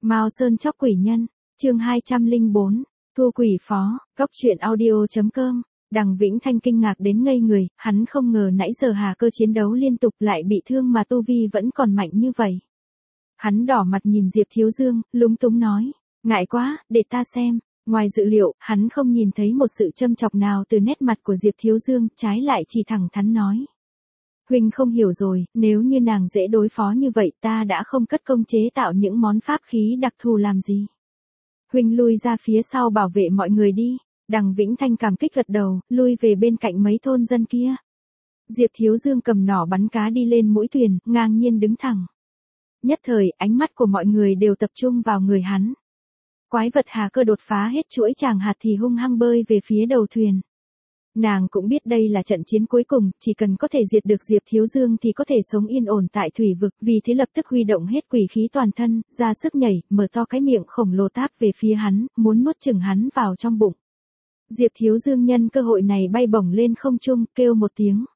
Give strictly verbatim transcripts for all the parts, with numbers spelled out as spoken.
Mao Sơn chóc quỷ nhân, chương hai trăm lẻ bốn, Thu quỷ phó, góc truyện audio.com. Đằng Vĩnh Thanh kinh ngạc đến ngây người, hắn không ngờ nãy giờ Hà Cơ chiến đấu liên tục lại bị thương mà tu vi vẫn còn mạnh như vậy. Hắn đỏ mặt nhìn Diệp Thiếu Dương, lúng túng nói, ngại quá, để ta xem. Ngoài dự liệu, hắn không nhìn thấy một sự châm chọc nào từ nét mặt của Diệp Thiếu Dương, trái lại chỉ thẳng thắn nói. Huynh không hiểu rồi, nếu như nàng dễ đối phó như vậy ta đã không cất công chế tạo những món pháp khí đặc thù làm gì. Huynh lui ra phía sau bảo vệ mọi người đi. Đằng Vĩnh Thanh cảm kích gật đầu, lui về bên cạnh mấy thôn dân kia. Diệp Thiếu Dương cầm nỏ bắn cá đi lên mũi thuyền, ngang nhiên đứng thẳng. Nhất thời, ánh mắt của mọi người đều tập trung vào người hắn. Quái vật Hà Cơ đột phá hết chuỗi tràng hạt thì hung hăng bơi về phía đầu thuyền. Nàng cũng biết đây là trận chiến cuối cùng, chỉ cần có thể diệt được Diệp Thiếu Dương thì có thể sống yên ổn tại thủy vực, vì thế lập tức huy động hết quỷ khí toàn thân, ra sức nhảy, mở to cái miệng khổng lồ táp về phía hắn, muốn nuốt chửng hắn vào trong bụng. Diệp Thiếu Dương nhân cơ hội này bay bổng lên không trung, kêu một tiếng.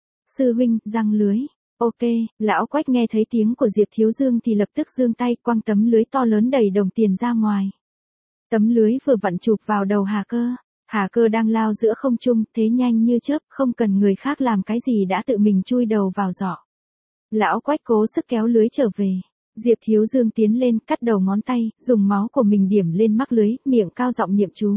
Sư huynh, giăng lưới. Ok, lão Quách nghe thấy tiếng của Diệp Thiếu Dương thì lập tức giương tay quăng tấm lưới to lớn đầy đồng tiền ra ngoài. Tấm lưới vừa vặn chụp vào đầu Hà Cơ. Hà Cơ đang lao giữa không trung, thế nhanh như chớp, không cần người khác làm cái gì đã tự mình chui đầu vào giỏ. Lão Quách cố sức kéo lưới trở về. Diệp Thiếu Dương tiến lên, cắt đầu ngón tay, dùng máu của mình điểm lên mắc lưới, miệng cao giọng niệm chú.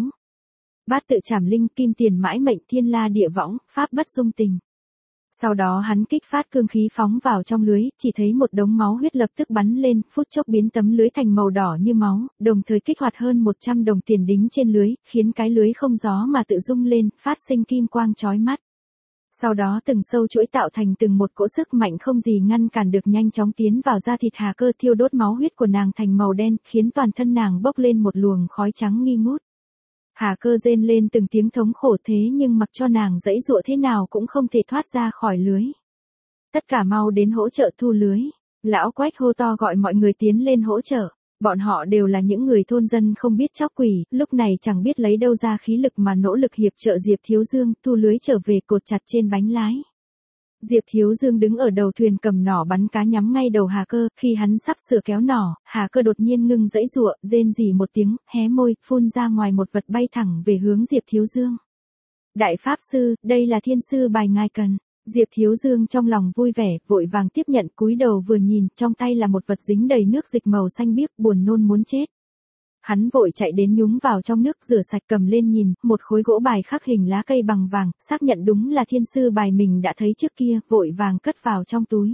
Bát tự trảm linh, kim tiền mãi mệnh, thiên la địa võng, pháp bất dung tình. Sau đó hắn kích phát cương khí phóng vào trong lưới, chỉ thấy một đống máu huyết lập tức bắn lên, phút chốc biến tấm lưới thành màu đỏ như máu, đồng thời kích hoạt hơn một trăm đồng tiền đính trên lưới, khiến cái lưới không gió mà tự rung lên, phát sinh kim quang chói mắt. Sau đó từng sâu chuỗi tạo thành từng một cỗ sức mạnh không gì ngăn cản được nhanh chóng tiến vào da thịt Hà Cơ, thiêu đốt máu huyết của nàng thành màu đen, khiến toàn thân nàng bốc lên một luồng khói trắng nghi ngút. Hà Cơ rên lên từng tiếng thống khổ thế nhưng mặc cho nàng giãy giụa thế nào cũng không thể thoát ra khỏi lưới. Tất cả mau đến hỗ trợ thu lưới. Lão Quách hô to gọi mọi người tiến lên hỗ trợ. Bọn họ đều là những người thôn dân không biết chóc quỷ, lúc này chẳng biết lấy đâu ra khí lực mà nỗ lực hiệp trợ Diệp Thiếu Dương thu lưới trở về cột chặt trên bánh lái. Diệp Thiếu Dương đứng ở đầu thuyền cầm nỏ bắn cá nhắm ngay đầu Hà Cơ, khi hắn sắp sửa kéo nỏ, Hà Cơ đột nhiên ngưng giãy giụa, rên rỉ một tiếng, hé môi, phun ra ngoài một vật bay thẳng về hướng Diệp Thiếu Dương. Đại Pháp Sư, đây là thiên sư bài ngài cần. Diệp Thiếu Dương trong lòng vui vẻ, vội vàng tiếp nhận, cúi đầu vừa nhìn, trong tay là một vật dính đầy nước dịch màu xanh biếc, buồn nôn muốn chết. Hắn vội chạy đến nhúng vào trong nước rửa sạch cầm lên nhìn, một khối gỗ bài khắc hình lá cây bằng vàng, xác nhận đúng là thiên sư bài mình đã thấy trước kia, vội vàng cất vào trong túi.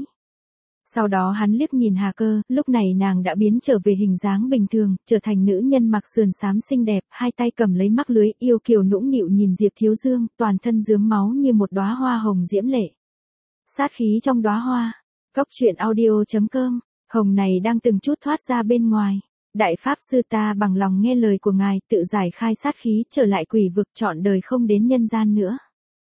Sau đó hắn liếc nhìn Hà Cơ, lúc này nàng đã biến trở về hình dáng bình thường, trở thành nữ nhân mặc sườn xám xinh đẹp, hai tay cầm lấy mắc lưới, yêu kiều nũng nịu nhìn Diệp Thiếu Dương, toàn thân rướm máu như một đóa hoa hồng diễm lệ. Sát khí trong đóa hoa. Góc truyện audio.com. Hồng này đang từng chút thoát ra bên ngoài. Đại Pháp Sư, ta bằng lòng nghe lời của ngài, tự giải khai sát khí, trở lại quỷ vực, trọn đời không đến nhân gian nữa.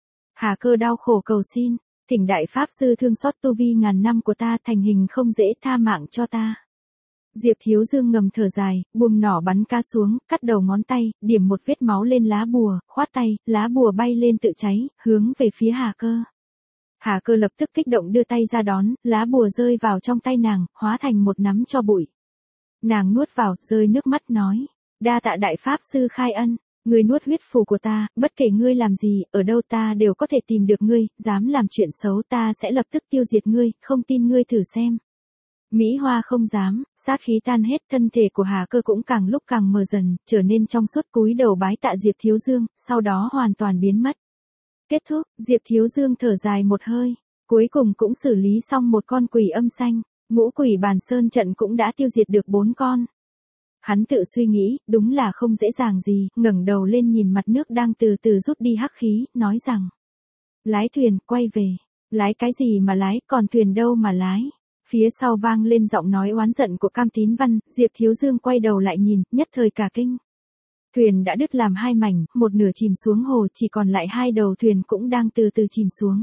Hà Cơ đau khổ cầu xin, thỉnh Đại Pháp Sư thương xót tu vi ngàn năm của ta, thành hình không dễ, tha mạng cho ta. Diệp Thiếu Dương ngầm thở dài, buông nỏ bắn cá xuống, cắt đầu ngón tay, điểm một vết máu lên lá bùa, khoát tay, lá bùa bay lên tự cháy, hướng về phía Hà Cơ. Hà Cơ lập tức kích động đưa tay ra đón, lá bùa rơi vào trong tay nàng, hóa thành một nắm tro bụi. Nàng nuốt vào, rơi nước mắt nói, đa tạ Đại Pháp Sư khai ân, ngươi nuốt huyết phù của ta, bất kể ngươi làm gì, ở đâu ta đều có thể tìm được ngươi, dám làm chuyện xấu ta sẽ lập tức tiêu diệt ngươi, không tin ngươi thử xem. Mỹ Hoa không dám, sát khí tan hết, thân thể của Hà Cơ cũng càng lúc càng mờ dần, trở nên trong suốt, cúi đầu bái tạ Diệp Thiếu Dương, sau đó hoàn toàn biến mất. Kết thúc, Diệp Thiếu Dương thở dài một hơi, cuối cùng cũng xử lý xong một con quỷ âm xanh. Ngũ quỷ bàn sơn trận cũng đã tiêu diệt được bốn con. Hắn tự suy nghĩ, đúng là không dễ dàng gì, ngẩng đầu lên nhìn mặt nước đang từ từ rút đi hắc khí, nói rằng. Lái thuyền, quay về. Lái cái gì mà lái, còn thuyền đâu mà lái. Phía sau vang lên giọng nói oán giận của Cam Tín Văn, Diệp Thiếu Dương quay đầu lại nhìn, nhất thời cả kinh. Thuyền đã đứt làm hai mảnh, một nửa chìm xuống hồ, chỉ còn lại hai đầu thuyền cũng đang từ từ chìm xuống.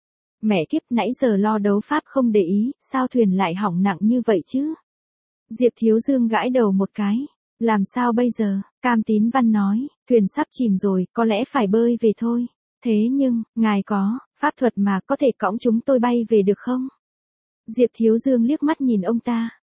Mẹ kiếp, nãy giờ lo đấu pháp không để ý, sao thuyền lại hỏng nặng như vậy chứ? Diệp Thiếu Dương gãi đầu một cái. Làm sao bây giờ? Cam Tín Văn nói, thuyền sắp chìm rồi, có lẽ phải bơi về thôi. Thế nhưng, ngài có pháp thuật mà có thể cõng chúng tôi bay về được không? Diệp Thiếu Dương liếc mắt nhìn ông ta.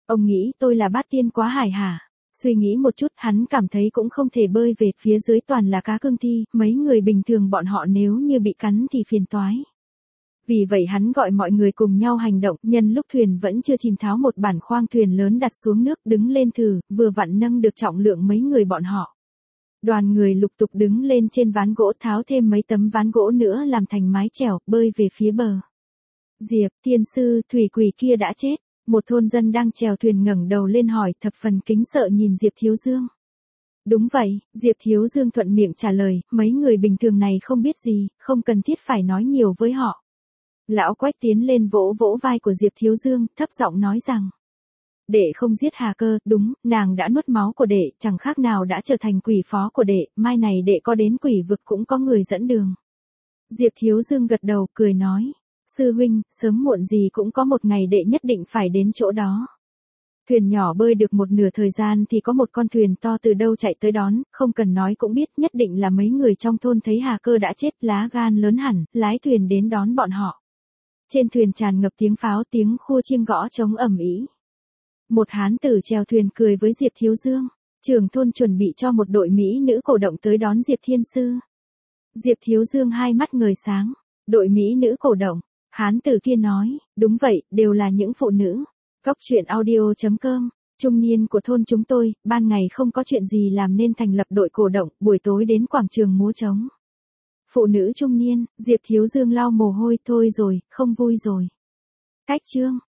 Ông nghĩ tôi là bát tiên quá hải hả? Suy nghĩ một chút hắn cảm thấy cũng không thể bơi về phía dưới toàn là cá cương thi, mấy người bình thường bọn họ nếu như bị cắn thì phiền toái. Vì vậy hắn gọi mọi người cùng nhau hành động, nhân lúc thuyền vẫn chưa chìm tháo một bản khoang thuyền lớn đặt xuống nước đứng lên thử, vừa vặn nâng được trọng lượng mấy người bọn họ. Đoàn người lục tục đứng lên trên ván gỗ tháo thêm mấy tấm ván gỗ nữa làm thành mái chèo, bơi về phía bờ. Diệp, tiên sư, thủy quỷ kia đã chết. Một thôn dân đang chèo thuyền ngẩng đầu lên hỏi thập phần kính sợ nhìn Diệp Thiếu Dương. Đúng vậy, Diệp Thiếu Dương thuận miệng trả lời, mấy người bình thường này không biết gì, không cần thiết phải nói nhiều với họ. Lão Quách tiến lên vỗ vỗ vai của Diệp Thiếu Dương, thấp giọng nói rằng. Đệ không giết Hà Cơ, đúng, nàng đã nuốt máu của đệ, chẳng khác nào đã trở thành quỷ phó của đệ, mai này đệ có đến quỷ vực cũng có người dẫn đường. Diệp Thiếu Dương gật đầu, cười nói. Sư huynh, sớm muộn gì cũng có một ngày đệ nhất định phải đến chỗ đó. Thuyền nhỏ bơi được một nửa thời gian thì có một con thuyền to từ đâu chạy tới đón, không cần nói cũng biết nhất định là mấy người trong thôn thấy Hà Cơ đã chết, lá gan lớn hẳn, lái thuyền đến đón bọn họ. Trên thuyền tràn ngập tiếng pháo, tiếng khua chiêng gõ trống ầm ĩ. Một hán tử chèo thuyền cười với Diệp Thiếu Dương, trưởng thôn chuẩn bị cho một đội mỹ nữ cổ động tới đón Diệp Thiên Sư. Diệp Thiếu Dương hai mắt ngời sáng, đội mỹ nữ cổ động. Hán tử kia nói, đúng vậy, đều là những phụ nữ. Góc truyện audio chấm com, trung niên của thôn chúng tôi, ban ngày không có chuyện gì làm nên thành lập đội cổ động, buổi tối đến quảng trường múa trống. Phụ nữ trung niên, Diệp Thiếu Dương lau mồ hôi, thôi rồi, không vui rồi. Cách chương.